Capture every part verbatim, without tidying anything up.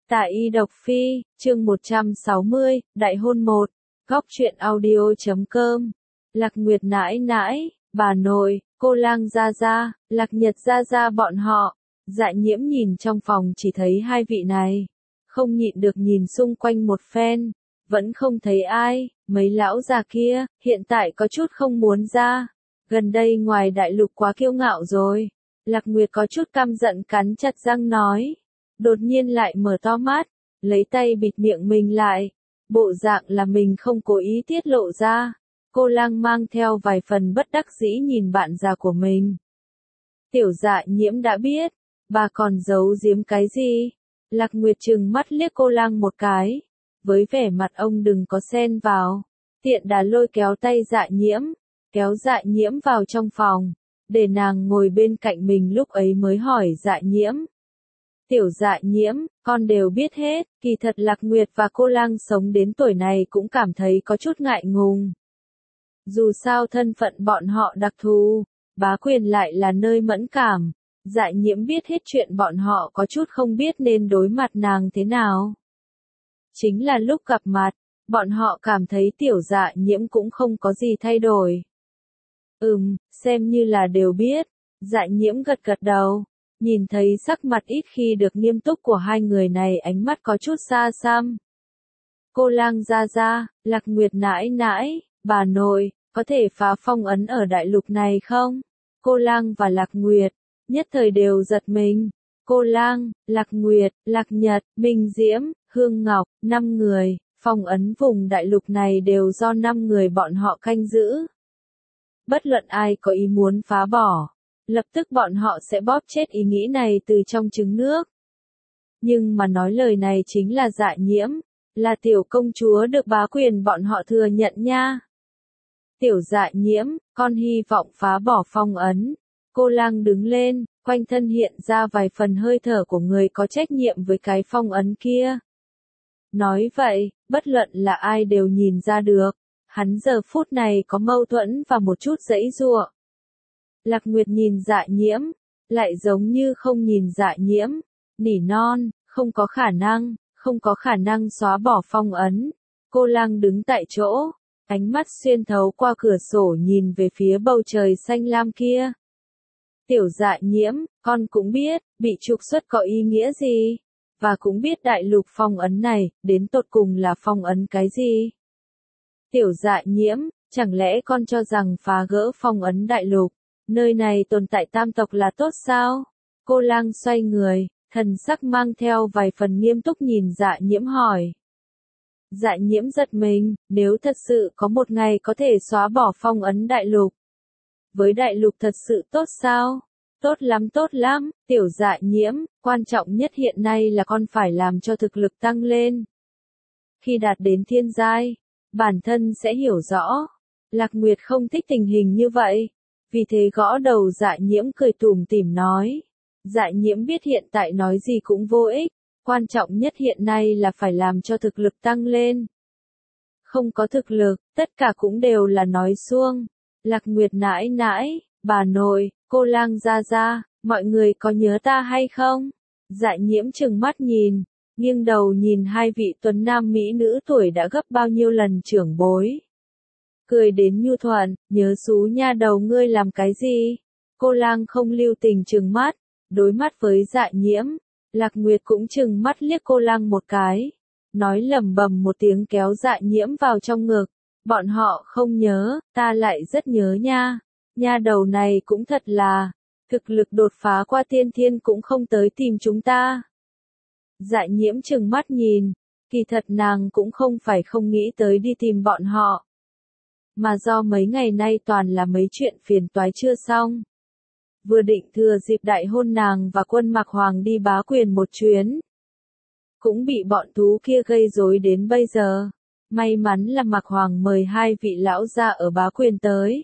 Tạ Y Độc Phi, chương một trăm sáu mươi, Đại hôn một, góc truyện audio chấm com. Lạc Nguyệt nãi nãi, bà nội, cô Lang gia gia, Lạc Nhật gia gia bọn họ. Dạ Nhiễm nhìn trong phòng chỉ thấy hai vị này, không nhịn được nhìn xung quanh một phen, vẫn không thấy ai. Mấy lão già kia, hiện tại có chút không muốn ra. Gần đây ngoài đại lục quá kiêu ngạo rồi. Lạc Nguyệt có chút căm giận cắn chặt răng nói. Đột nhiên lại mở to mắt, lấy tay bịt miệng mình lại. Bộ dạng là mình không cố ý tiết lộ ra. Cô Lang mang theo vài phần bất đắc dĩ nhìn bạn già của mình. Tiểu Dạ Nhiễm đã biết, bà còn giấu giếm cái gì? Lạc Nguyệt trừng mắt liếc cô Lang một cái, với vẻ mặt ông đừng có xen vào. Tiện đà lôi kéo tay Dạ Nhiễm, kéo Dạ Nhiễm vào trong phòng, để nàng ngồi bên cạnh mình, lúc ấy mới hỏi Dạ Nhiễm. Tiểu Dạ Nhiễm, con đều biết hết. Kỳ thật Lạc Nguyệt và cô Lang sống đến tuổi này cũng cảm thấy có chút ngại ngùng. Dù sao thân phận bọn họ đặc thù, bá quyền lại là nơi mẫn cảm. Dạ Nhiễm biết hết chuyện bọn họ có chút không biết nên đối mặt nàng thế nào. Chính là lúc gặp mặt, bọn họ cảm thấy Tiểu Dạ Nhiễm cũng không có gì thay đổi. Ừm, xem như là đều biết. Dạ Nhiễm gật gật đầu. Nhìn thấy sắc mặt ít khi được nghiêm túc của hai người này, ánh mắt có chút xa xăm. Cô Lang gia gia, Lạc Nguyệt nãi nãi, bà nội, có thể phá phong ấn ở đại lục này không? Cô Lang và Lạc Nguyệt nhất thời đều giật mình. Cô Lang, Lạc Nguyệt, Lạc Nhật, Minh Diễm, Hương Ngọc, năm người, phong ấn vùng đại lục này đều do năm người bọn họ canh giữ. Bất luận ai có ý muốn phá bỏ, lập tức bọn họ sẽ bóp chết ý nghĩ này từ trong trứng nước. Nhưng mà nói lời này chính là Dạ Nhiễm, là tiểu công chúa được bá quyền bọn họ thừa nhận nha. Tiểu Dạ Nhiễm, con hy vọng phá bỏ phong ấn. Cô Lang đứng lên, quanh thân hiện ra vài phần hơi thở của người có trách nhiệm với cái phong ấn kia. Nói vậy, bất luận là ai đều nhìn ra được, hắn giờ phút này có mâu thuẫn và một chút giãy giụa. Lạc Nguyệt nhìn Dạ Nhiễm, lại giống như không nhìn Dạ Nhiễm, nỉ non, không có khả năng, không có khả năng xóa bỏ phong ấn. Cô Lang đứng tại chỗ, ánh mắt xuyên thấu qua cửa sổ nhìn về phía bầu trời xanh lam kia. Tiểu Dạ Nhiễm, con cũng biết, bị trục xuất có ý nghĩa gì, và cũng biết đại lục phong ấn này, đến tột cùng là phong ấn cái gì. Tiểu Dạ Nhiễm, chẳng lẽ con cho rằng phá gỡ phong ấn đại lục, nơi này tồn tại tam tộc là tốt sao? Cô Lang xoay người, thần sắc mang theo vài phần nghiêm túc nhìn Dạ Nhiễm hỏi. Dạ Nhiễm giật mình, nếu thật sự có một ngày có thể xóa bỏ phong ấn đại lục, với đại lục thật sự tốt sao? Tốt lắm tốt lắm, Tiểu Dạ Nhiễm, quan trọng nhất hiện nay là con phải làm cho thực lực tăng lên. Khi đạt đến thiên giai, bản thân sẽ hiểu rõ. Lạc Nguyệt không thích tình hình như vậy, vì thế gõ đầu Dạ Nhiễm cười tủm tỉm nói. Dạ Nhiễm biết hiện tại nói gì cũng vô ích, quan trọng nhất hiện nay là phải làm cho thực lực tăng lên. Không có thực lực, tất cả cũng đều là nói suông. Lạc Nguyệt nãi nãi, bà nội, cô Lang gia gia, mọi người có nhớ ta hay không? Dạ Nhiễm trừng mắt nhìn, nghiêng đầu nhìn hai vị tuấn nam mỹ nữ tuổi đã gấp bao nhiêu lần trưởng bối. Cười đến nhu thuận, nhớ xú nha đầu ngươi làm cái gì? Cô Lang không lưu tình trừng mắt, đối mắt với Dạ Nhiễm. Lạc Nguyệt cũng trừng mắt liếc cô Lang một cái, nói lẩm bẩm một tiếng kéo Dạ Nhiễm vào trong ngực. Bọn họ không nhớ, ta lại rất nhớ nha. Nha đầu này cũng thật là, thực lực đột phá qua tiên thiên cũng không tới tìm chúng ta. Dạ Nhiễm trừng mắt nhìn, kỳ thật nàng cũng không phải không nghĩ tới đi tìm bọn họ, mà do mấy ngày nay toàn là mấy chuyện phiền toái chưa xong. Vừa định thừa dịp đại hôn nàng và Quân Mạc Hoàng đi bá quyền một chuyến, cũng bị bọn thú kia gây rối đến bây giờ. May mắn là Mạc Hoàng mời hai vị lão gia ở bá quyền tới.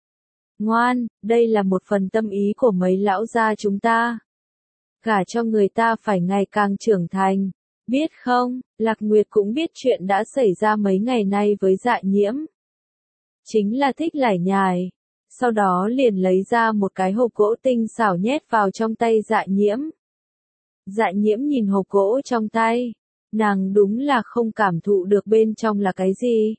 Ngoan, đây là một phần tâm ý của mấy lão gia chúng ta. Gả cho người ta phải ngày càng trưởng thành, biết không? Lạc Nguyệt cũng biết chuyện đã xảy ra mấy ngày nay với Dạ Nhiễm. Chính là thích lải nhải. Sau đó liền lấy ra một cái hộp gỗ tinh xảo nhét vào trong tay Dạ Nhiễm. Dạ nhiễm nhìn hộp gỗ trong tay. Nàng đúng là không cảm thụ được bên trong là cái gì.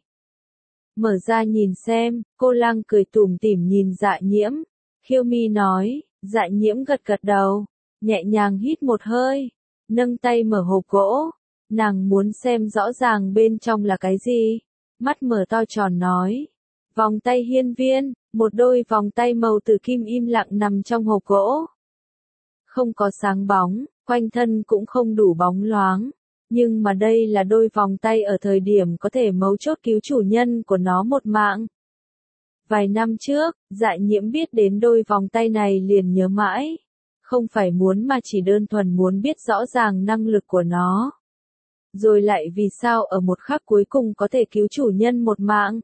Mở ra nhìn xem, cô lang cười tủm tỉm nhìn dạ nhiễm. Khiêu mi nói, dạ nhiễm gật gật đầu, nhẹ nhàng hít một hơi, nâng tay mở hộp gỗ. Nàng muốn xem rõ ràng bên trong là cái gì. Mắt mở to tròn nói. Vòng tay hiên viên, một đôi vòng tay màu tử kim im lặng nằm trong hộp gỗ. Không có sáng bóng, quanh thân cũng không đủ bóng loáng. Nhưng mà đây là đôi vòng tay ở thời điểm có thể mấu chốt cứu chủ nhân của nó một mạng. Vài năm trước, dạ nhiễm biết đến đôi vòng tay này liền nhớ mãi. Không phải muốn mà chỉ đơn thuần muốn biết rõ ràng năng lực của nó. Rồi lại vì sao ở một khắc cuối cùng có thể cứu chủ nhân một mạng.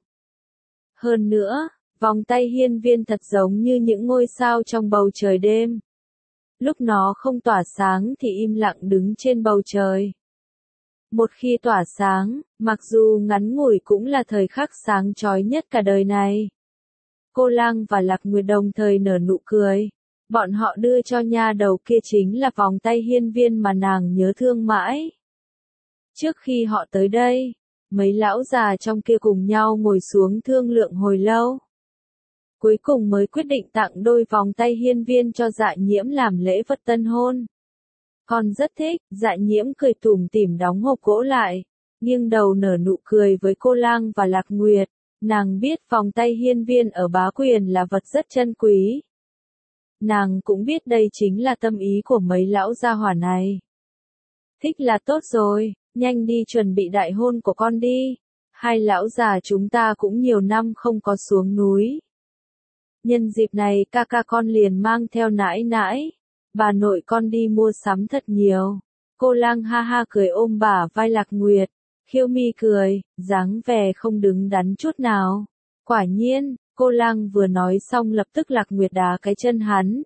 Hơn nữa, vòng tay hiên viên thật giống như những ngôi sao trong bầu trời đêm. Lúc nó không tỏa sáng thì im lặng đứng trên bầu trời. Một khi tỏa sáng, mặc dù ngắn ngủi cũng là thời khắc sáng chói nhất cả đời này. Cô lang và Lạc Nguyệt đồng thời nở nụ cười. Bọn họ đưa cho nha đầu kia chính là vòng tay hiên viên mà nàng nhớ thương mãi. Trước khi họ tới đây, mấy lão già trong kia cùng nhau ngồi xuống thương lượng hồi lâu. Cuối cùng mới quyết định tặng đôi vòng tay hiên viên cho dạ nhiễm làm lễ vật tân hôn. Con rất thích, dạ nhiễm cười tủm tỉm đóng hộp gỗ lại, nghiêng đầu nở nụ cười với cô lang và Lạc Nguyệt. Nàng biết vòng tay hiên viên ở Bá Quyền là vật rất chân quý. Nàng cũng biết đây chính là tâm ý của mấy lão gia hỏa này. Thích là tốt rồi, nhanh đi chuẩn bị đại hôn của con đi. Hai lão già chúng ta cũng nhiều năm không có xuống núi. Nhân dịp này ca ca con liền mang theo nãi nãi. Bà nội con đi mua sắm thật nhiều. Cô lang ha ha cười ôm bả vai Lạc Nguyệt. Khiêu mi cười, dáng vẻ không đứng đắn chút nào. Quả nhiên, cô lang vừa nói xong lập tức Lạc Nguyệt đá cái chân hắn.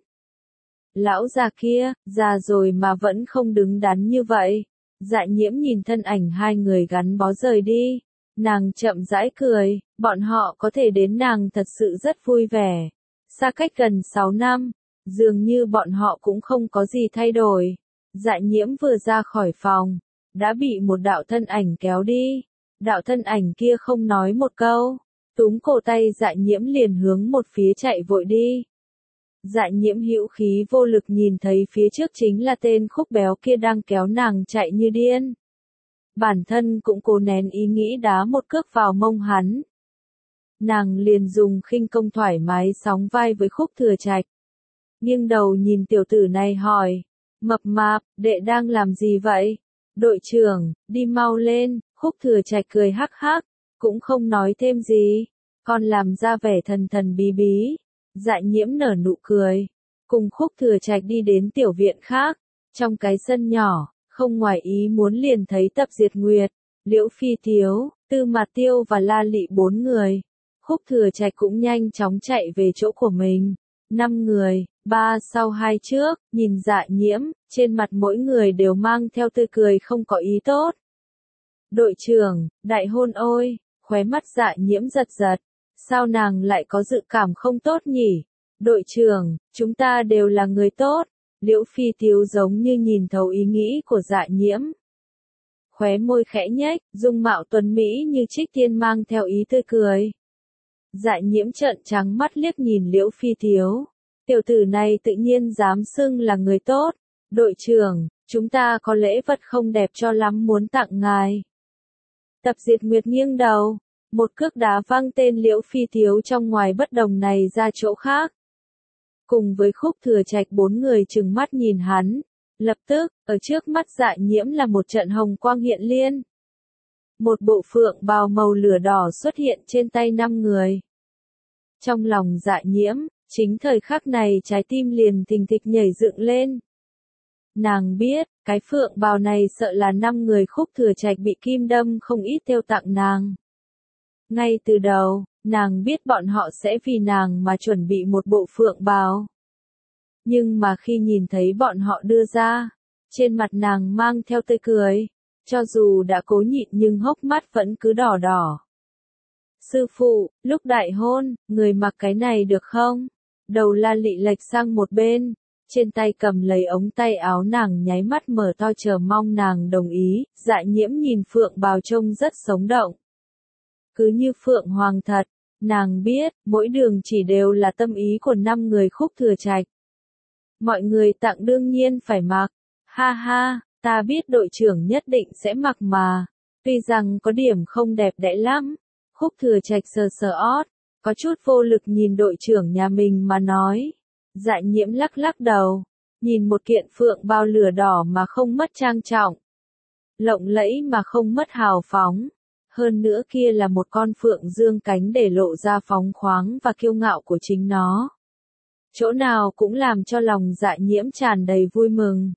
Lão già kia, già rồi mà vẫn không đứng đắn như vậy. Dạ nhiễm nhìn thân ảnh hai người gắn bó rời đi. Nàng chậm rãi cười, bọn họ có thể đến nàng thật sự rất vui vẻ. Xa cách gần sáu năm, dường như bọn họ cũng không có gì thay đổi. Dạ nhiễm vừa ra khỏi phòng, đã bị một đạo thân ảnh kéo đi. Đạo thân ảnh kia không nói một câu, túm cổ tay dạ nhiễm liền hướng một phía chạy vội đi. Dạ nhiễm hữu khí vô lực nhìn thấy phía trước chính là tên khúc béo kia đang kéo nàng chạy như điên. Bản thân cũng cố nén ý nghĩ đá một cước vào mông hắn. Nàng liền dùng khinh công thoải mái sóng vai với Khúc Thừa Trạch. Nghiêng đầu nhìn tiểu tử này hỏi, mập mạp, đệ đang làm gì vậy? Đội trưởng, đi mau lên. Khúc Thừa Trạch cười hắc hắc, cũng không nói thêm gì, còn làm ra vẻ thần thần bí bí. Dạ nhiễm nở nụ cười, cùng Khúc Thừa Trạch đi đến tiểu viện khác. Trong cái sân nhỏ, không ngoài ý muốn liền thấy Tập Diệt Nguyệt, Liễu Phi Tiếu, Tư Mạt Tiêu và La Lị bốn người. Khúc Thừa Trạch cũng nhanh chóng chạy về chỗ của mình. Năm người, ba sau hai trước, nhìn dạ nhiễm, trên mặt mỗi người đều mang theo tươi cười không có ý tốt. Đội trưởng, đại hôn ôi, khóe mắt dạ nhiễm giật giật. Sao nàng lại có dự cảm không tốt nhỉ? Đội trưởng, chúng ta đều là người tốt. Liễu Phi Tiếu giống như nhìn thấu ý nghĩ của dạ nhiễm. Khóe môi khẽ nhếch, dung mạo tuấn mỹ như trích tiên mang theo ý tươi cười. Dạ nhiễm trợn trắng mắt liếc nhìn Liễu Phi Tiếu. Tiểu tử này tự nhiên dám xưng là người tốt. Đội trưởng, chúng ta có lễ vật không đẹp cho lắm muốn tặng ngài. Tập Diệt Nguyệt nghiêng đầu, một cước đá văng tên Liễu Phi Tiếu trong ngoài bất đồng này ra chỗ khác. Cùng với Khúc Thừa Trạch bốn người trừng mắt nhìn hắn. Lập tức, ở trước mắt dạ nhiễm là một trận hồng quang hiện liên. Một bộ phượng bào màu lửa đỏ xuất hiện trên tay năm người. Trong lòng dạ nhiễm, chính thời khắc này trái tim liền thình thịch nhảy dựng lên. Nàng biết, cái phượng bào này sợ là năm người Khúc Thừa Trạch bị kim đâm không ít theo tặng nàng. Ngay từ đầu, nàng biết bọn họ sẽ vì nàng mà chuẩn bị một bộ phượng bào. Nhưng mà khi nhìn thấy bọn họ đưa ra, trên mặt nàng mang theo tươi cười, cho dù đã cố nhịn nhưng hốc mắt vẫn cứ đỏ đỏ. Sư phụ, lúc đại hôn, người mặc cái này được không? Đầu La Lị lệch sang một bên, trên tay cầm lấy ống tay áo nàng nháy mắt mở to chờ mong nàng đồng ý, Dạ Nhiễm nhìn Phượng Bào trông rất sống động. Cứ như Phượng Hoàng thật, nàng biết, mỗi đường chỉ đều là tâm ý của năm người Khúc Thừa Trạch. Mọi người tặng đương nhiên phải mặc, ha ha, ta biết đội trưởng nhất định sẽ mặc mà, tuy rằng có điểm không đẹp đẽ lắm. Khúc Thừa Trạch sờ sờ ót, có chút vô lực nhìn đội trưởng nhà mình mà nói. Dạ Nhiễm lắc lắc đầu, nhìn một kiện phượng bao lửa đỏ mà không mất trang trọng, lộng lẫy mà không mất hào phóng, hơn nữa kia là một con phượng dương cánh để lộ ra phóng khoáng và kiêu ngạo của chính nó. Chỗ nào cũng làm cho lòng Dạ Nhiễm tràn đầy vui mừng.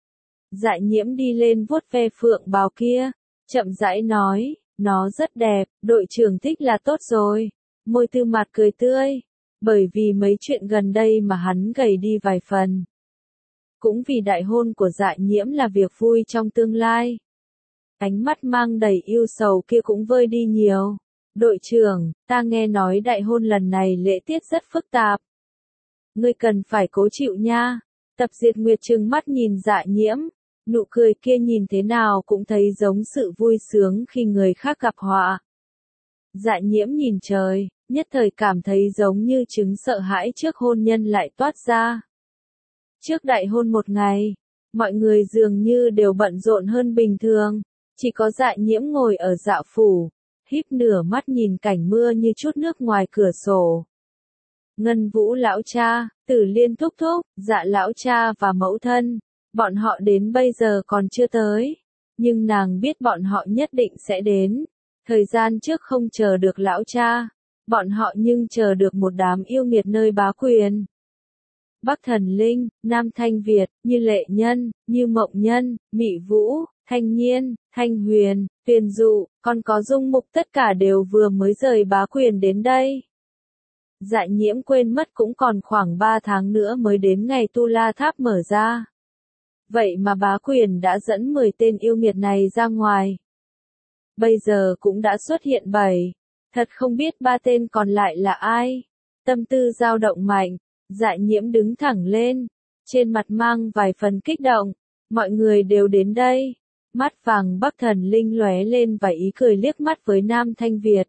Dạ Nhiễm đi lên vuốt ve phượng bào kia, chậm rãi nói, nó rất đẹp, đội trưởng thích là tốt rồi. Môi Tư Mạt cười tươi, bởi vì mấy chuyện gần đây mà hắn gầy đi vài phần. Cũng vì đại hôn của Dạ Nhiễm là việc vui trong tương lai. Ánh mắt mang đầy yêu sầu kia cũng vơi đi nhiều. Đội trưởng, ta nghe nói đại hôn lần này lễ tiết rất phức tạp. Ngươi cần phải cố chịu nha. Tập Diệt Nguyệt trừng mắt nhìn Dạ Nhiễm, nụ cười kia nhìn thế nào cũng thấy giống sự vui sướng khi người khác gặp họa. Dạ Nhiễm nhìn trời, nhất thời cảm thấy giống như chứng sợ hãi trước hôn nhân lại toát ra. Trước đại hôn một ngày, mọi người dường như đều bận rộn hơn bình thường, chỉ có Dạ Nhiễm ngồi ở Dạ phủ, híp nửa mắt nhìn cảnh mưa như chút nước ngoài cửa sổ. Ngân Vũ lão cha, Tử Liên thúc thúc, Dạ lão cha và mẫu thân, bọn họ đến bây giờ còn chưa tới, nhưng nàng biết bọn họ nhất định sẽ đến. Thời gian trước không chờ được lão cha, bọn họ nhưng chờ được một đám yêu nghiệt nơi bá quyền. Bắc Thần Linh, Nam Thanh Việt, Như Lệ Nhân, Như Mộng Nhân, Mị Vũ, Thanh Nhiên, Thanh Huyền, Tuyền Dụ, còn có Dung Mục tất cả đều vừa mới rời bá quyền đến đây. Dạ Nhiễm quên mất cũng còn khoảng ba tháng nữa mới đến ngày Tu La Tháp mở ra. Vậy mà bá quyền đã dẫn mười tên yêu nghiệt này ra ngoài. Bây giờ cũng đã xuất hiện bảy, thật không biết ba tên còn lại là ai. Tâm tư dao động mạnh, Dạ Nhiễm đứng thẳng lên, trên mặt mang vài phần kích động, mọi người đều đến đây. Mắt vàng Bắc Thần Linh lóe lên và ý cười liếc mắt với Nam Thanh Việt.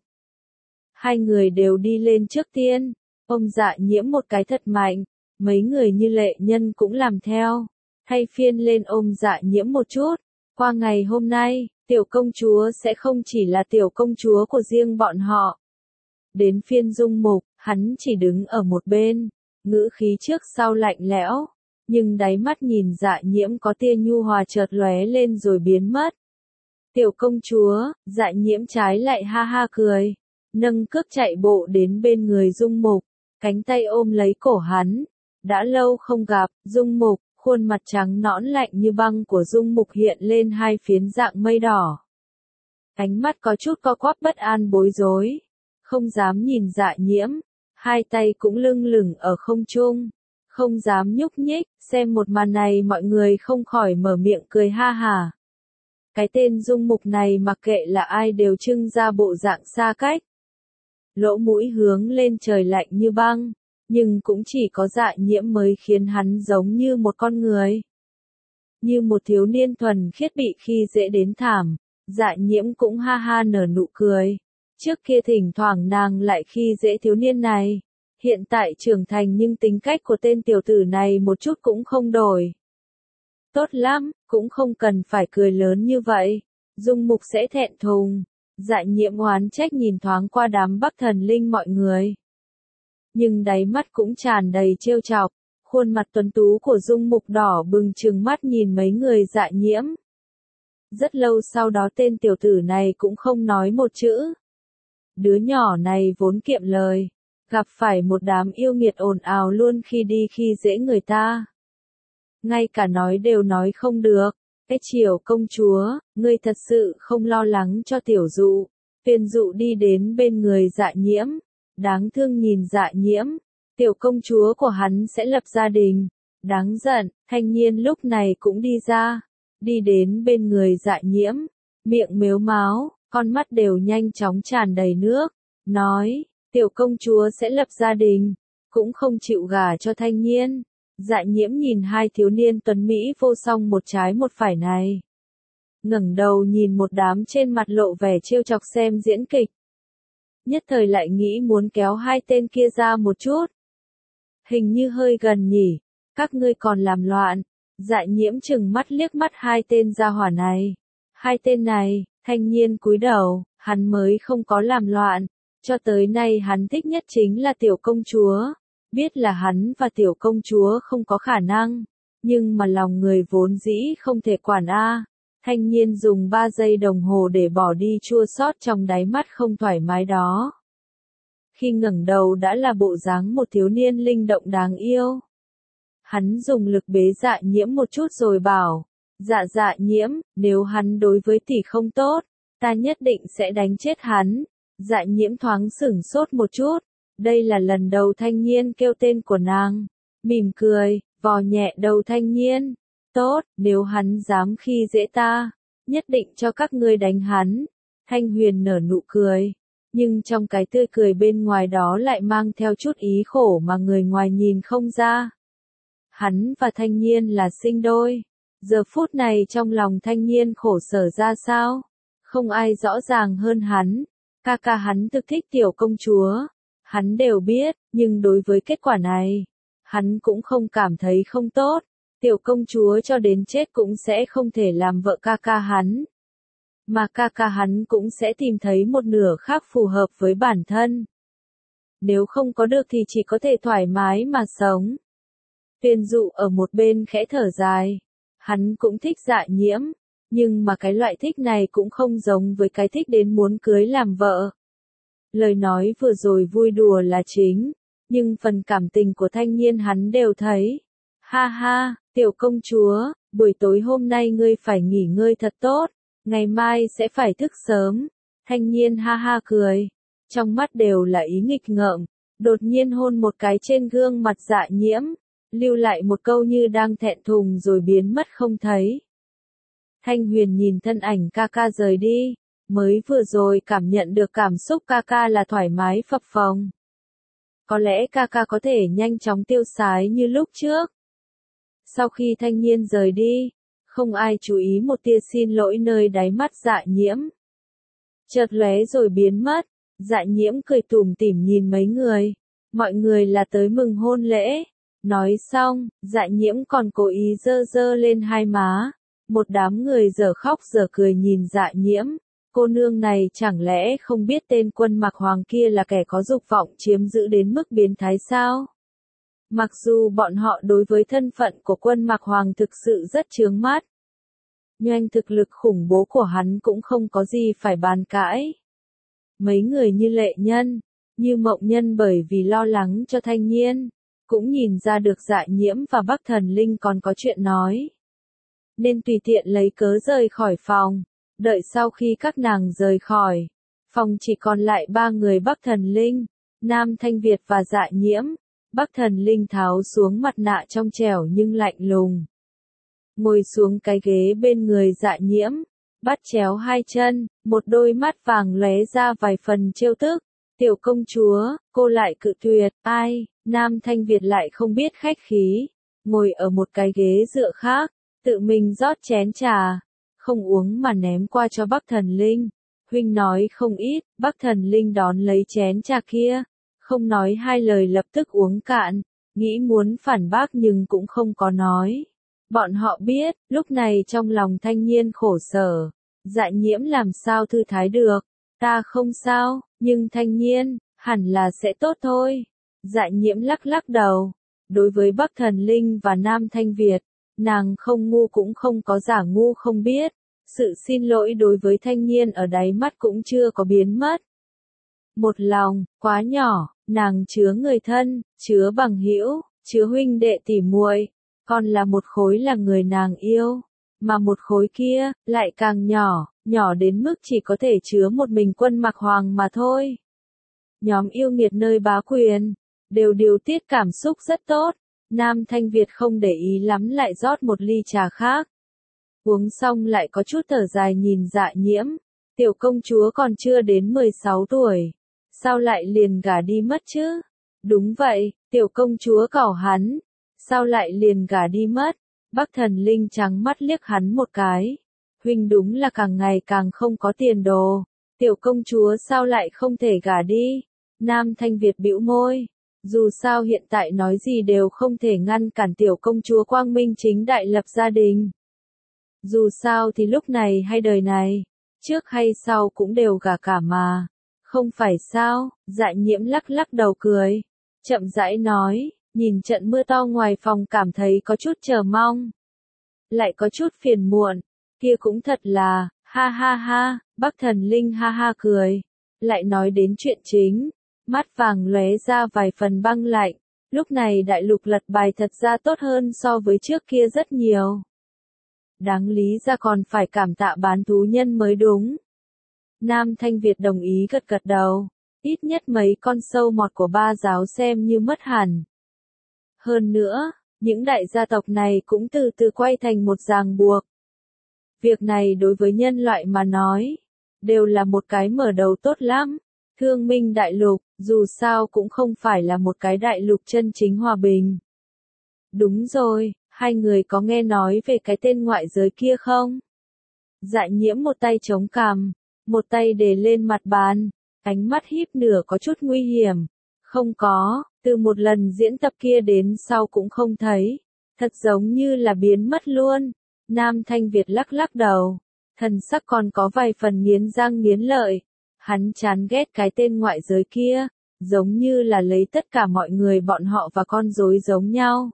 Hai người đều đi lên trước tiên, ôm Dạ Nhiễm một cái thật mạnh, mấy người Như Lệ Nhân cũng làm theo, thay phiên lên ôm Dạ Nhiễm một chút. Qua ngày hôm nay, tiểu công chúa sẽ không chỉ là tiểu công chúa của riêng bọn họ. Đến phiên Dung Mục, hắn chỉ đứng ở một bên, ngữ khí trước sau lạnh lẽo, nhưng đáy mắt nhìn Dạ Nhiễm có tia nhu hòa chợt lóe lên rồi biến mất. Tiểu công chúa, Dạ Nhiễm trái lại ha ha cười, nâng cước chạy bộ đến bên người Dung Mục, cánh tay ôm lấy cổ hắn. Đã lâu không gặp, Dung Mục, khuôn mặt trắng nõn lạnh như băng của Dung Mục hiện lên hai phiến dạng mây đỏ. Ánh mắt có chút co quắp bất an bối rối, không dám nhìn Dạ Nhiễm, hai tay cũng lưng lửng ở không trung, không dám nhúc nhích. Xem một màn này mọi người không khỏi mở miệng cười ha hả. Cái tên Dung Mục này mặc kệ là ai đều trưng ra bộ dạng xa cách. Lỗ mũi hướng lên trời lạnh như băng, nhưng cũng chỉ có Dạ Nhiễm mới khiến hắn giống như một con người. Như một thiếu niên thuần khiết bị khi dễ đến thảm, Dạ Nhiễm cũng ha ha nở nụ cười. Trước kia thỉnh thoảng nàng lại khi dễ thiếu niên này, hiện tại trưởng thành nhưng tính cách của tên tiểu tử này một chút cũng không đổi. Tốt lắm, cũng không cần phải cười lớn như vậy, Dung Mục sẽ thẹn thùng. Dạ Nhiễm oán trách nhìn thoáng qua đám Bắc Thần Linh mọi người, nhưng đáy mắt cũng tràn đầy trêu chọc, khuôn mặt tuấn tú của Dung Mục đỏ bừng trừng mắt nhìn mấy người Dạ Nhiễm. Rất lâu sau đó tên tiểu tử này cũng không nói một chữ. Đứa nhỏ này vốn kiệm lời, gặp phải một đám yêu nghiệt ồn ào luôn khi đi khi dễ người ta. Ngay cả nói đều nói không được. Cái Triều công chúa, ngươi thật sự không lo lắng cho tiểu Dụ. Tuyền Dụ đi đến bên người Dạ Nhiễm, đáng thương nhìn Dạ Nhiễm, tiểu công chúa của hắn sẽ lập gia đình. Đáng giận, Thanh Nhiên lúc này cũng đi ra, đi đến bên người Dạ Nhiễm, miệng mếu máo, con mắt đều nhanh chóng tràn đầy nước, nói, tiểu công chúa sẽ lập gia đình, cũng không chịu gả cho Thanh Nhiên. Dạ nhiễm nhìn hai thiếu niên tuấn Mỹ vô song một trái một phải này. Ngẩng đầu nhìn một đám trên mặt lộ vẻ trêu chọc xem diễn kịch. Nhất thời lại nghĩ muốn kéo hai tên kia ra một chút. Hình như hơi gần nhỉ, các ngươi còn làm loạn. Dạ nhiễm chừng mắt liếc mắt hai tên gia hỏa này. Hai tên này, thanh niên cúi đầu, hắn mới không có làm loạn. Cho tới nay hắn thích nhất chính là tiểu công chúa. Biết là hắn và tiểu công chúa không có khả năng. Nhưng mà lòng người vốn dĩ không thể quản a. Thanh niên dùng ba giây đồng hồ để bỏ đi chua xót trong đáy mắt không thoải mái đó. Khi ngẩng đầu đã là bộ dáng một thiếu niên linh động đáng yêu. Hắn dùng lực bế dạ nhiễm một chút rồi bảo, dạ dạ nhiễm, nếu hắn đối với tỷ không tốt, ta nhất định sẽ đánh chết hắn. Dạ nhiễm thoáng sửng sốt một chút, đây là lần đầu thanh niên kêu tên của nàng. Mỉm cười, vò nhẹ đầu thanh niên. Tốt, nếu hắn dám khi dễ ta, nhất định cho các ngươi đánh hắn. Thanh Huyền nở nụ cười, nhưng trong cái tươi cười bên ngoài đó lại mang theo chút ý khổ mà người ngoài nhìn không ra. Hắn và thanh niên là sinh đôi. Giờ phút này trong lòng thanh niên khổ sở ra sao? Không ai rõ ràng hơn hắn. Ca ca hắn thực thích tiểu công chúa. Hắn đều biết, nhưng đối với kết quả này, hắn cũng không cảm thấy không tốt. Tiểu công chúa cho đến chết cũng sẽ không thể làm vợ ca ca hắn. Mà ca ca hắn cũng sẽ tìm thấy một nửa khác phù hợp với bản thân. Nếu không có được thì chỉ có thể thoải mái mà sống. Tuyên Dụ ở một bên khẽ thở dài. Hắn cũng thích Dạ nhiễm, nhưng mà cái loại thích này cũng không giống với cái thích đến muốn cưới làm vợ. Lời nói vừa rồi vui đùa là chính, nhưng phần cảm tình của thanh niên hắn đều thấy. Ha ha, tiểu công chúa, buổi tối hôm nay ngươi phải nghỉ ngơi thật tốt, ngày mai sẽ phải thức sớm. Thanh niên ha ha cười, trong mắt đều là ý nghịch ngợm, đột nhiên hôn một cái trên gương mặt Dạ nhiễm, lưu lại một câu như đang thẹn thùng rồi biến mất không thấy. Thanh Huyền nhìn thân ảnh ca ca rời đi, mới vừa rồi cảm nhận được cảm xúc ca ca là thoải mái phập phồng. Có lẽ ca ca có thể nhanh chóng tiêu sái như lúc trước. Sau khi thanh niên rời đi, không ai chú ý một tia xin lỗi nơi đáy mắt Dạ nhiễm. Chợt lóe rồi biến mất, Dạ nhiễm cười tủm tỉm nhìn mấy người. Mọi người là tới mừng hôn lễ. Nói xong, Dạ nhiễm còn cố ý dơ dơ lên hai má. Một đám người dở khóc dở cười nhìn Dạ nhiễm. Cô nương này chẳng lẽ không biết tên Quân Mặc Hoàng kia là kẻ có dục vọng chiếm giữ đến mức biến thái sao? Mặc dù bọn họ đối với thân phận của Quân Mặc Hoàng thực sự rất chướng mắt. Nhưng thực lực khủng bố của hắn cũng không có gì phải bàn cãi. Mấy người như Lệ Nhân, như Mộng Nhân bởi vì lo lắng cho thanh niên, cũng nhìn ra được Dạ nhiễm và Bắc Thần Linh còn có chuyện nói. Nên tùy tiện lấy cớ rời khỏi phòng. Đợi sau khi các nàng rời khỏi, phòng chỉ còn lại ba người Bắc Thần Linh, Nam Thanh Việt và Dạ nhiễm. Bắc Thần Linh tháo xuống mặt nạ trong trẻo nhưng lạnh lùng. Ngồi xuống cái ghế bên người Dạ nhiễm, bắt chéo hai chân, một đôi mắt vàng lóe ra vài phần trêu tức. Tiểu công chúa, cô lại cự tuyệt, ai? Nam Thanh Việt lại không biết khách khí, ngồi ở một cái ghế dựa khác, tự mình rót chén trà, không uống mà ném qua cho Bắc Thần Linh. Huynh nói không ít, Bắc Thần Linh đón lấy chén trà kia, không nói hai lời lập tức uống cạn, nghĩ muốn phản bác nhưng cũng không có nói. Bọn họ biết, lúc này trong lòng thanh niên khổ sở, Dạ nhiễm làm sao thư thái được, ta không sao, nhưng thanh niên, hẳn là sẽ tốt thôi. Dạ nhiễm lắc lắc đầu, đối với Bắc Thần Linh và Nam Thanh Việt, nàng không ngu cũng không có giả ngu không biết, sự xin lỗi đối với thanh niên ở đáy mắt cũng chưa có biến mất. Một lòng, quá nhỏ, nàng chứa người thân, chứa bằng hữu, chứa huynh đệ tỉ muội, còn là một khối là người nàng yêu, mà một khối kia, lại càng nhỏ, nhỏ đến mức chỉ có thể chứa một mình Quân Mặc Hoàng mà thôi. Nhóm yêu nghiệt nơi bá quyền, đều điều tiết cảm xúc rất tốt, Nam Thanh Việt không để ý lắm lại rót một ly trà khác. Uống xong lại có chút thở dài nhìn Dạ nhiễm, tiểu công chúa còn chưa đến mười sáu tuổi, sao lại liền gả đi mất chứ? Đúng vậy, tiểu công chúa cỏ hắn, sao lại liền gả đi mất? Bắc Thần Linh trắng mắt liếc hắn một cái. Huynh đúng là càng ngày càng không có tiền đồ. Tiểu công chúa sao lại không thể gả đi? Nam Thanh Việt bĩu môi. Dù sao hiện tại nói gì đều không thể ngăn cản tiểu công chúa quang minh chính đại lập gia đình. Dù sao thì lúc này hay đời này, trước hay sau cũng đều gả cả mà. Không phải sao? Dạ Nhiễm lắc lắc đầu cười. Chậm rãi nói, nhìn trận mưa to ngoài phòng cảm thấy có chút chờ mong. Lại có chút phiền muộn. Kia cũng thật là, ha ha ha, Bắc Thần Linh ha ha cười. Lại nói đến chuyện chính. Mắt vàng lóe ra vài phần băng lạnh. Lúc này đại lục lật bài thật ra tốt hơn so với trước kia rất nhiều. Đáng lý ra còn phải cảm tạ bán thú nhân mới đúng. Nam Thanh Việt đồng ý gật gật đầu. Ít nhất mấy con sâu mọt của ba giáo xem như mất hẳn. Hơn nữa, những đại gia tộc này cũng từ từ quay thành một ràng buộc. Việc này đối với nhân loại mà nói, đều là một cái mở đầu tốt lắm. Thương Minh đại lục, dù sao cũng không phải là một cái đại lục chân chính hòa bình. Đúng rồi, hai người có nghe nói về cái tên ngoại giới kia không? Dạ Nhiễm một tay chống cằm, một tay để lên mặt bàn, ánh mắt híp nửa có chút nguy hiểm. Không có, từ một lần diễn tập kia đến sau cũng không thấy, thật giống như là biến mất luôn. Nam Thanh Việt lắc lắc đầu, thần sắc còn có vài phần nghiến răng nghiến lợi. Hắn chán ghét cái tên ngoại giới kia, giống như là lấy tất cả mọi người bọn họ và con rối giống nhau.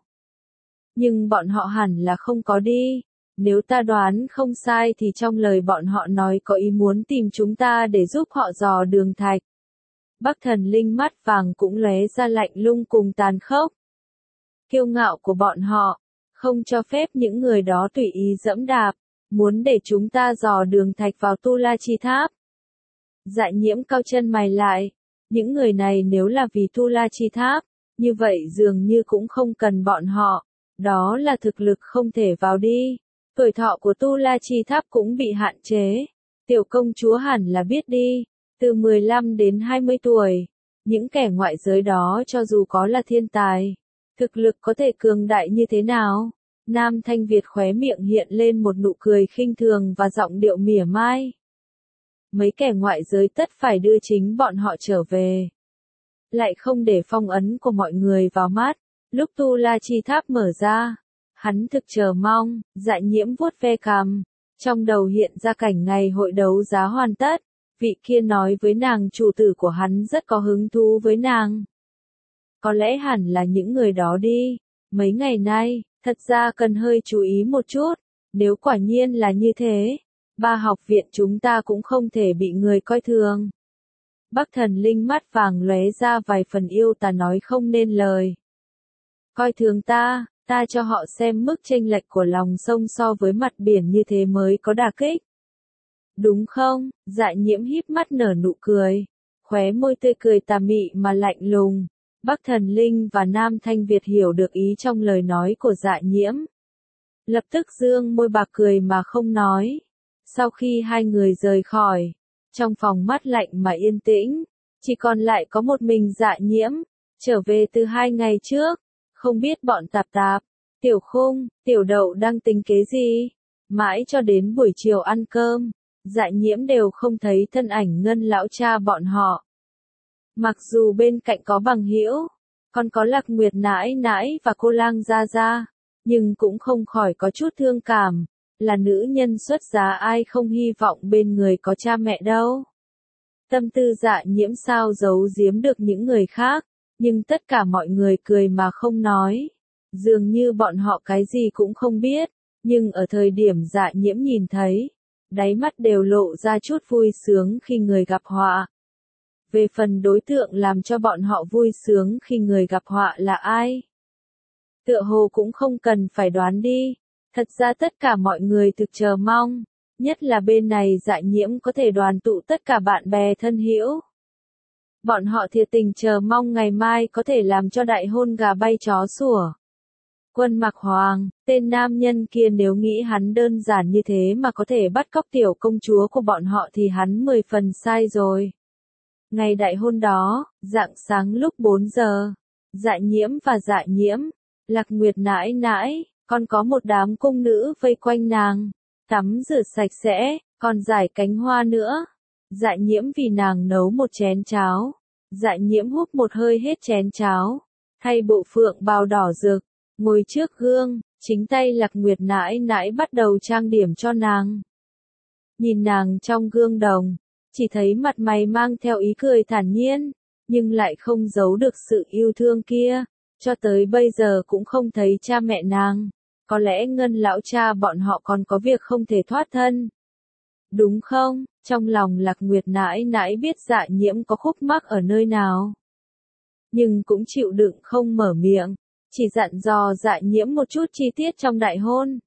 Nhưng bọn họ hẳn là không có đi. Nếu ta đoán không sai thì trong lời bọn họ nói có ý muốn tìm chúng ta để giúp họ dò đường thạch. Bắc Thần Linh mắt vàng cũng lóe ra lạnh lùng cùng tàn khốc. Kiêu ngạo của bọn họ, không cho phép những người đó tùy ý dẫm đạp, muốn để chúng ta dò đường thạch vào Tu La Chi Tháp. Dạ Nhiễm cao chân mày lại, những người này nếu là vì Tu La Chi Tháp, như vậy dường như cũng không cần bọn họ, đó là thực lực không thể vào đi. Tuổi thọ của Tu La Chi Tháp cũng bị hạn chế. Tiểu công chúa hẳn là biết đi, từ mười lăm đến hai mươi tuổi, những kẻ ngoại giới đó cho dù có là thiên tài, thực lực có thể cường đại như thế nào? Nam Thanh Việt khóe miệng hiện lên một nụ cười khinh thường và giọng điệu mỉa mai. Mấy kẻ ngoại giới tất phải đưa chính bọn họ trở về. Lại không để phong ấn của mọi người vào mắt. Lúc Tu La Chi Tháp mở ra, hắn thực chờ mong. Dạ Nhiễm vuốt ve cằm, trong đầu hiện ra cảnh ngày hội đấu giá hoàn tất. Vị kia nói với nàng chủ tử của hắn rất có hứng thú với nàng. Có lẽ hẳn là những người đó đi. Mấy ngày nay, thật ra cần hơi chú ý một chút. Nếu quả nhiên là như thế, ba học viện chúng ta cũng không thể bị người coi thường. Bắc Thần Linh mắt vàng lóe ra vài phần yêu tà nói không nên lời. Coi thường ta, ta cho họ xem mức chênh lệch của lòng sông so với mặt biển như thế mới có đả kích. Đúng không? Dạ Nhiễm híp mắt nở nụ cười, khóe môi tươi cười tà mị mà lạnh lùng. Bắc Thần Linh và Nam Thanh Việt hiểu được ý trong lời nói của Dạ Nhiễm. Lập tức dương môi bạc cười mà không nói. Sau khi hai người rời khỏi, trong phòng mát lạnh mà yên tĩnh, chỉ còn lại có một mình Dạ Nhiễm, trở về từ hai ngày trước, không biết bọn tạp tạp, Tiểu Khung, Tiểu Đậu đang tính kế gì. Mãi cho đến buổi chiều ăn cơm, Dạ Nhiễm đều không thấy thân ảnh Ngân lão cha bọn họ. Mặc dù bên cạnh có Bằng Hữu, còn có Lạc Nguyệt nãi nãi và cô Lang gia gia, nhưng cũng không khỏi có chút thương cảm. Là nữ nhân xuất giá ai không hy vọng bên người có cha mẹ đâu. Tâm tư Dạ Nhiễm sao giấu giếm được những người khác, nhưng tất cả mọi người cười mà không nói. Dường như bọn họ cái gì cũng không biết, nhưng ở thời điểm Dạ Nhiễm nhìn thấy, đáy mắt đều lộ ra chút vui sướng khi người gặp họa. Về phần đối tượng làm cho bọn họ vui sướng khi người gặp họa là ai? Tựa hồ cũng không cần phải đoán đi. Thật ra tất cả mọi người thực chờ mong, nhất là bên này Dạ Nhiễm có thể đoàn tụ tất cả bạn bè thân hữu. Bọn họ thiệt tình chờ mong ngày mai có thể làm cho đại hôn gà bay chó sủa. Quân Mặc Hoàng, tên nam nhân kia nếu nghĩ hắn đơn giản như thế mà có thể bắt cóc tiểu công chúa của bọn họ thì hắn mười phần sai rồi. Ngày đại hôn đó, rạng sáng lúc bốn giờ, Dạ Nhiễm và Dạ Nhiễm, Lạc Nguyệt nãi nãi, còn có một đám cung nữ vây quanh nàng, tắm rửa sạch sẽ, còn giải cánh hoa nữa. Dạ nhiễm vì nàng nấu một chén cháo, dạ nhiễm húp một hơi hết chén cháo, thay bộ phượng bào đỏ rực, ngồi trước gương, chính tay Lạc Nguyệt nãi nãi bắt đầu trang điểm cho nàng. Nhìn nàng trong gương đồng, chỉ thấy mặt mày mang theo ý cười thản nhiên, nhưng lại không giấu được sự yêu thương kia, cho tới bây giờ cũng không thấy cha mẹ nàng, có lẽ Ngân lão cha bọn họ còn có việc không thể thoát thân. Đúng không? Trong lòng Lạc Nguyệt nãi nãi biết Dạ nhiễm có khúc mắc ở nơi nào, nhưng cũng chịu đựng không mở miệng, chỉ dặn dò Dạ nhiễm một chút chi tiết trong đại hôn.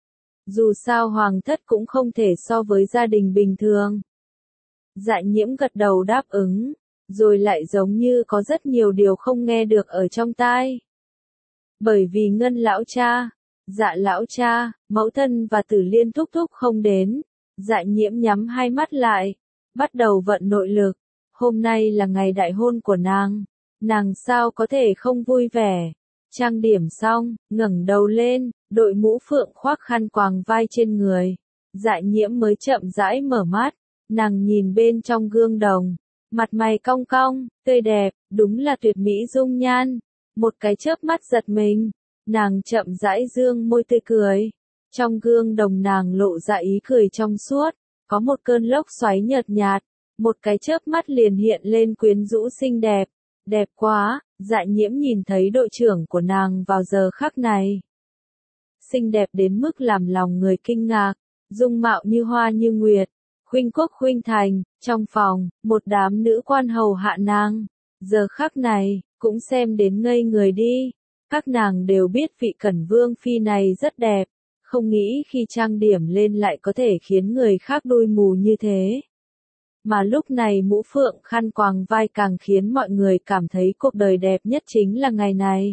Dù sao hoàng thất cũng không thể so với gia đình bình thường. Dạ nhiễm gật đầu đáp ứng, rồi lại giống như có rất nhiều điều không nghe được ở trong tai. Bởi vì Ngân lão cha, Dạ lão cha, mẫu thân và Tử Liên thúc thúc không đến, Dạ nhiễm nhắm hai mắt lại, bắt đầu vận nội lực. Hôm nay là ngày đại hôn của nàng, nàng sao có thể không vui vẻ. Trang điểm xong, ngẩng đầu lên, đội mũ phượng khoác khăn quàng vai trên người. Dạ nhiễm mới chậm rãi mở mắt, nàng nhìn bên trong gương đồng, mặt mày cong cong, tươi đẹp, đúng là tuyệt mỹ dung nhan. Một cái chớp mắt giật mình, nàng chậm rãi dương môi tươi cười. Trong gương đồng nàng lộ ra ý cười trong suốt, có một cơn lốc xoáy nhợt nhạt, một cái chớp mắt liền hiện lên quyến rũ xinh đẹp. Đẹp quá, Dạ nhiễm nhìn thấy đội trưởng của nàng vào giờ khắc này. Xinh đẹp đến mức làm lòng người kinh ngạc, dung mạo như hoa như nguyệt, khuynh quốc khuynh thành. Trong phòng, một đám nữ quan hầu hạ nàng, giờ khắc này, cũng xem đến ngây người đi. Các nàng đều biết vị Cẩn Vương phi này rất đẹp, không nghĩ khi trang điểm lên lại có thể khiến người khác đôi mù như thế. Mà lúc này mũ phượng khăn quàng vai càng khiến mọi người cảm thấy cuộc đời đẹp nhất chính là ngày này.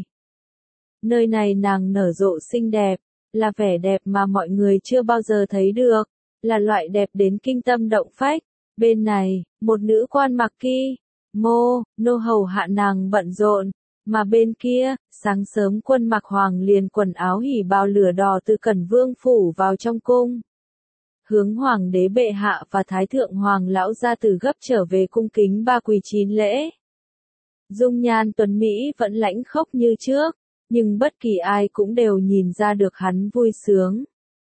Nơi này nàng nở rộ xinh đẹp, là vẻ đẹp mà mọi người chưa bao giờ thấy được, là loại đẹp đến kinh tâm động phách. Bên này, một nữ quan mặc ki, mô, nô hầu hạ nàng bận rộn, mà bên kia, sáng sớm quân mặc hoàng liền quần áo hỉ bào lửa đỏ từ Cẩn Vương phủ vào trong cung. Hướng hoàng đế bệ hạ và thái thượng hoàng lão gia tử gấp trở về cung kính ba quỳ chín lễ. Dung nhan tuấn Mỹ vẫn lãnh khốc như trước, nhưng bất kỳ ai cũng đều nhìn ra được hắn vui sướng.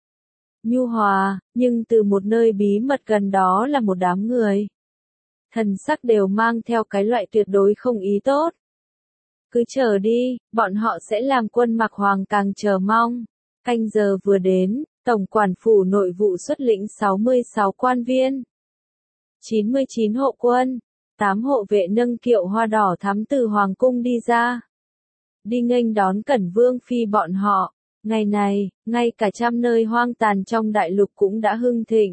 Nhu hòa, nhưng từ một nơi bí mật gần đó là một đám người. Thần sắc đều mang theo cái loại tuyệt đối không ý tốt. Cứ chờ đi, bọn họ sẽ làm quân mặc hoàng càng chờ mong. Canh giờ vừa đến, Tổng quản phủ nội vụ xuất lĩnh sáu mươi sáu quan viên, chín mươi chín hộ quân, tám hộ vệ nâng kiệu hoa đỏ thắm từ hoàng cung đi ra. Đi nghênh đón Cẩn Vương phi bọn họ. Ngày này, ngay cả trăm nơi hoang tàn trong đại lục cũng đã hưng thịnh.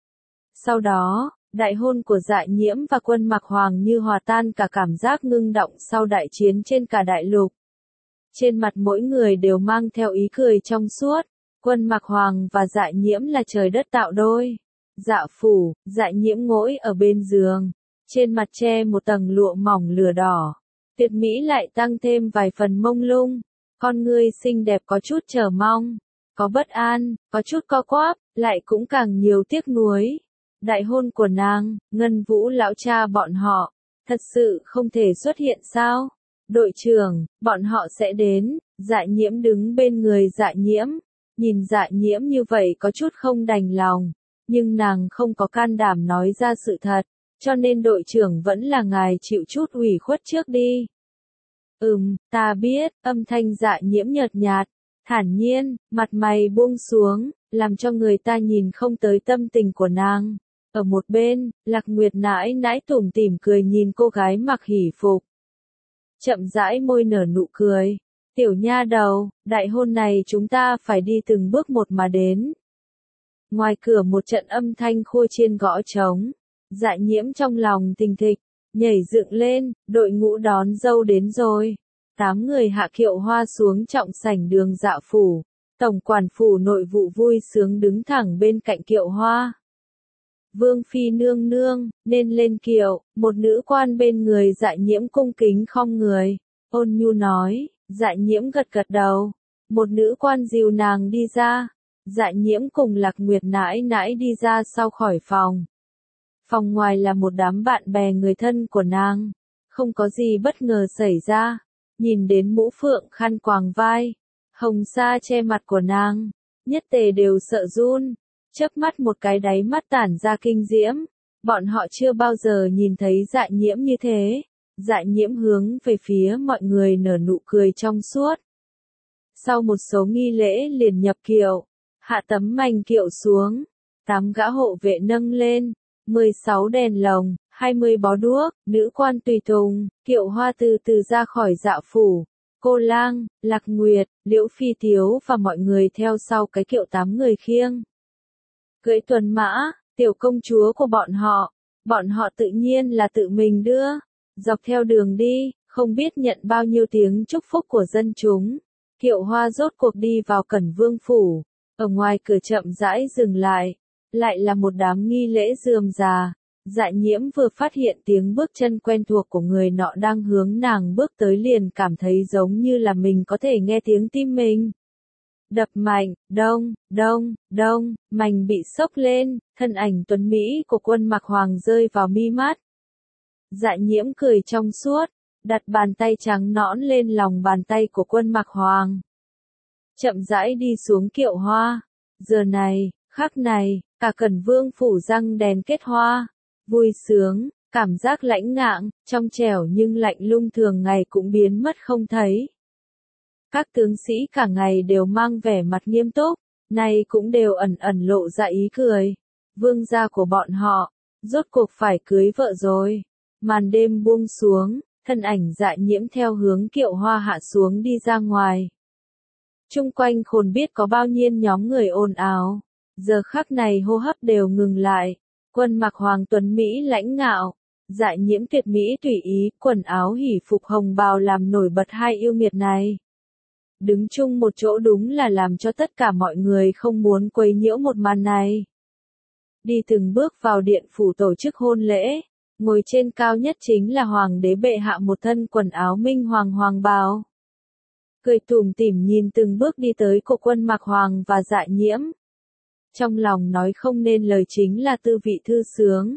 Sau đó, đại hôn của Dạ nhiễm và quân mặc hoàng như hòa tan cả cảm giác ngưng động sau đại chiến trên cả đại lục. Trên mặt mỗi người đều mang theo ý cười trong suốt. Quân mặc hoàng và Dạ nhiễm là trời đất tạo đôi. Dạ phủ, Dạ nhiễm ngồi ở bên giường, trên mặt che một tầng lụa mỏng lửa đỏ. Tuyệt mỹ lại tăng thêm vài phần mông lung. Con ngươi xinh đẹp có chút chờ mong, có bất an, có chút co quắp, lại cũng càng nhiều tiếc nuối. Đại hôn của nàng, Ngân Vũ lão cha bọn họ, thật sự không thể xuất hiện sao? Đội trưởng, bọn họ sẽ đến. Dạ nhiễm đứng bên người Dạ nhiễm, nhìn Dạ nhiễm như vậy có chút không đành lòng, nhưng nàng không có can đảm nói ra sự thật, cho nên đội trưởng vẫn là ngài chịu chút ủy khuất trước đi. Ừm, ta biết. Âm thanh Dạ nhiễm nhợt nhạt, thản nhiên, mặt mày buông xuống, làm cho người ta nhìn không tới tâm tình của nàng. Ở một bên, Lạc Nguyệt nãi nãi tủm tỉm cười nhìn cô gái mặc hỉ phục. Chậm rãi môi nở nụ cười. Tiểu nha đầu, đại hôn này chúng ta phải đi từng bước một mà đến. Ngoài cửa một trận âm thanh khua chiên gõ trống. Dạ nhiễm trong lòng thình thịch, nhảy dựng lên, đội ngũ đón dâu đến rồi. Tám người hạ kiệu hoa xuống trọng sảnh đường Dạ phủ. Tổng quản phủ nội vụ vui sướng đứng thẳng bên cạnh kiệu hoa. Vương phi nương nương, nên lên kiệu. Một nữ quan bên người Dạ nhiễm cung kính khom người, ôn nhu nói, Dạ nhiễm gật gật đầu. Một nữ quan dìu nàng đi ra. Dạ nhiễm cùng Lạc Nguyệt nãi nãi đi ra sau khỏi phòng. Phòng ngoài là một đám bạn bè người thân của nàng. Không có gì bất ngờ xảy ra. Nhìn đến mũ phượng khăn quàng vai. Hồng sa che mặt của nàng. Nhất tề đều sợ run. Chớp mắt một cái đáy mắt tản ra kinh diễm. Bọn họ chưa bao giờ nhìn thấy dạ nhiễm như thế. Dạ nhiễm hướng về phía mọi người nở nụ cười trong suốt. Sau một số nghi lễ liền nhập kiệu. Hạ tấm mành kiệu xuống. Tám gã hộ vệ nâng lên. mười sáu đèn lồng, hai mươi bó đuốc, nữ quan tùy tùng, kiệu hoa từ từ ra khỏi dạ phủ. Cô Lang, Lạc Nguyệt, Liễu Phi Tiếu và mọi người theo sau cái kiệu tám người khiêng. Cưỡi tuần mã, tiểu công chúa của bọn họ. Bọn họ tự nhiên là tự mình đưa. Dọc theo đường đi, không biết nhận bao nhiêu tiếng chúc phúc của dân chúng. Kiệu hoa rốt cuộc đi vào Cẩn Vương phủ. Ở ngoài cửa chậm rãi dừng lại. Lại là một đám nghi lễ rườm rà. Dạ nhiễm vừa phát hiện tiếng bước chân quen thuộc của người nọ đang hướng nàng bước tới liền cảm thấy giống như là mình có thể nghe tiếng tim mình. Đập mạnh, đông, đông, đông, mành bị sốc lên, thân ảnh tuấn Mỹ của Quân Mặc Hoàng rơi vào mi mắt. Dạ nhiễm cười trong suốt, đặt bàn tay trắng nõn lên lòng bàn tay của Quân Mặc Hoàng. Chậm rãi đi xuống kiệu hoa. Giờ này, khắc này, cả Cẩn Vương phủ răng đèn kết hoa. Vui sướng, cảm giác lãnh ngạn, trong trẻo nhưng lạnh lùng thường ngày cũng biến mất không thấy. Các tướng sĩ cả ngày đều mang vẻ mặt nghiêm túc, nay cũng đều ẩn ẩn lộ ra ý cười. Vương gia của bọn họ, rốt cuộc phải cưới vợ rồi. Màn đêm buông xuống, thân ảnh Dạ nhiễm theo hướng kiệu hoa hạ xuống đi ra ngoài. Chung quanh khôn biết có bao nhiêu nhóm người ồn ào. Giờ khắc này hô hấp đều ngừng lại. Quân Mặc Hoàng tuấn Mỹ lãnh ngạo. Dạ nhiễm tuyệt mỹ tùy ý, quần áo hỉ phục hồng bào làm nổi bật hai yêu nghiệt này. Đứng chung một chỗ đúng là làm cho tất cả mọi người không muốn quấy nhiễu một màn này. Đi từng bước vào điện phủ tổ chức hôn lễ. Ngồi trên cao nhất chính là Hoàng đế bệ hạ một thân quần áo minh hoàng hoàng bào. Cười tủm tỉm nhìn từng bước đi tới của Quân Mặc Hoàng và Dạ nhiễm. Trong lòng nói không nên lời chính là tư vị thư sướng.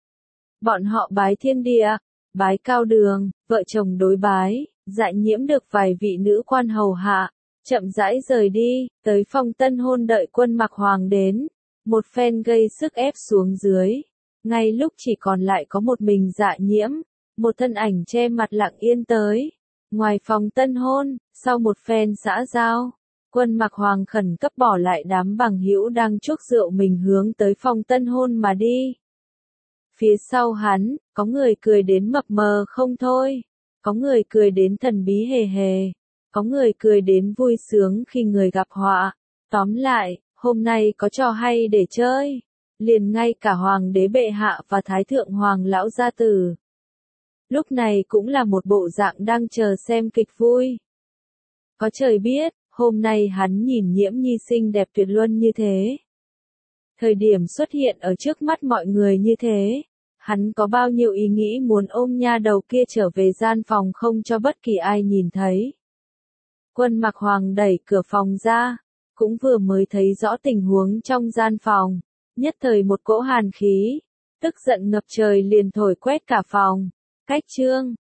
Bọn họ bái thiên địa, bái cao đường, vợ chồng đối bái, Dạ nhiễm được vài vị nữ quan hầu hạ, chậm rãi rời đi, tới phòng tân hôn đợi Quân Mặc Hoàng đến. Một phen gây sức ép xuống dưới. Ngay lúc chỉ còn lại có một mình Dạ nhiễm, một thân ảnh che mặt lặng yên tới. Ngoài phòng tân hôn, sau một phen xã giao, Quân Mặc Hoàng khẩn cấp bỏ lại đám bằng hữu đang chuốc rượu mình hướng tới phòng tân hôn mà đi. Phía sau hắn, có người cười đến mập mờ không thôi, có người cười đến thần bí hề hề, có người cười đến vui sướng khi người gặp họa. Tóm lại, hôm nay có trò hay để chơi. Liền ngay cả Hoàng đế bệ hạ và Thái thượng Hoàng lão gia tử. Lúc này cũng là một bộ dạng đang chờ xem kịch vui. Có trời biết, hôm nay hắn nhìn Nhiễm Nhi xinh đẹp tuyệt luân như thế. Thời điểm xuất hiện ở trước mắt mọi người như thế, hắn có bao nhiêu ý nghĩ muốn ôm nha đầu kia trở về gian phòng không cho bất kỳ ai nhìn thấy. Quân Mặc Hoàng đẩy cửa phòng ra, cũng vừa mới thấy rõ tình huống trong gian phòng, nhất thời một cỗ hàn khí, tức giận ngập trời liền thổi quét cả phòng. Cách chương